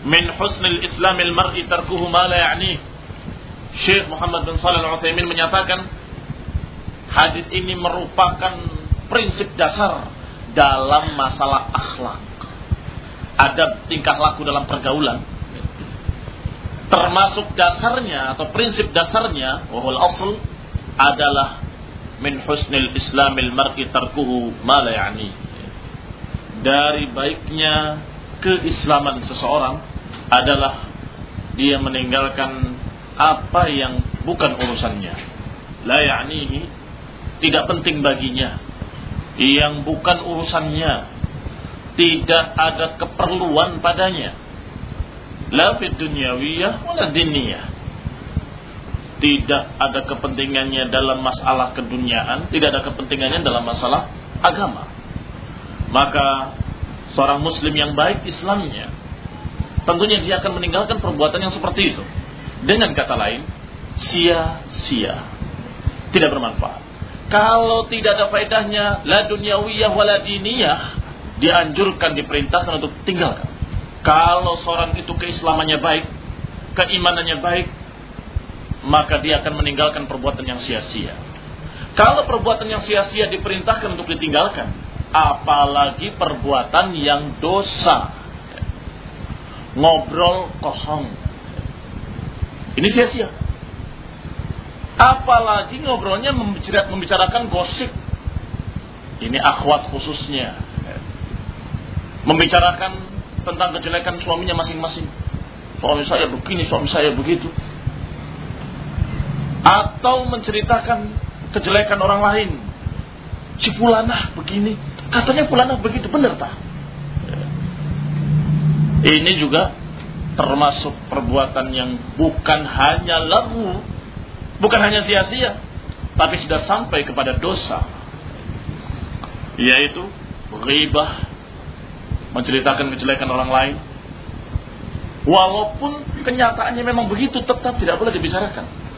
min husnil islamil mar'i tarkuhu ma la ya'ni. Syekh Muhammad bin Shalih Al-Utsaimin menyatakan hadis ini merupakan prinsip dasar dalam masalah akhlak, adab tingkah laku dalam pergaulan. Termasuk dasarnya atau prinsip dasarnya wahul asl adalah min husnil islamil mar'i tarkuhu ma la ya'ni. Dari baiknya keislaman seseorang adalah dia meninggalkan apa yang bukan urusannya. La ya'nihi, tidak penting baginya, yang bukan urusannya, tidak ada keperluan padanya. La fid dunyawiyah wala diniyah. Tidak ada kepentingannya dalam masalah keduniaan, tidak ada kepentingannya dalam masalah agama. Maka seorang muslim yang baik Islamnya, tentunya dia akan meninggalkan perbuatan yang seperti itu. Dengan kata lain, sia-sia, tidak bermanfaat. Kalau tidak ada faedahnya, la dunyawiyah wala diniyah, dianjurkan, diperintahkan untuk tinggalkan. Kalau seorang itu keislamannya baik, keimanannya baik, maka dia akan meninggalkan perbuatan yang sia-sia. Kalau perbuatan yang sia-sia diperintahkan untuk ditinggalkan, apalagi perbuatan yang dosa, ngobrol kosong, ini sia-sia. Apalagi ngobrolnya membicarakan gosip, ini akhwat khususnya, membicarakan tentang kejelekan suaminya masing-masing. Suami saya begini, suami saya begitu. Atau menceritakan kejelekan orang lain. Si fulanah begini, katanya fulanah begitu, benar tak? Ini juga termasuk perbuatan yang bukan hanya lagu, bukan hanya sia-sia, tapi sudah sampai kepada dosa, yaitu ghibah, menceritakan kejelekan orang lain. Walaupun kenyataannya memang begitu, tetap tidak boleh dibicarakan.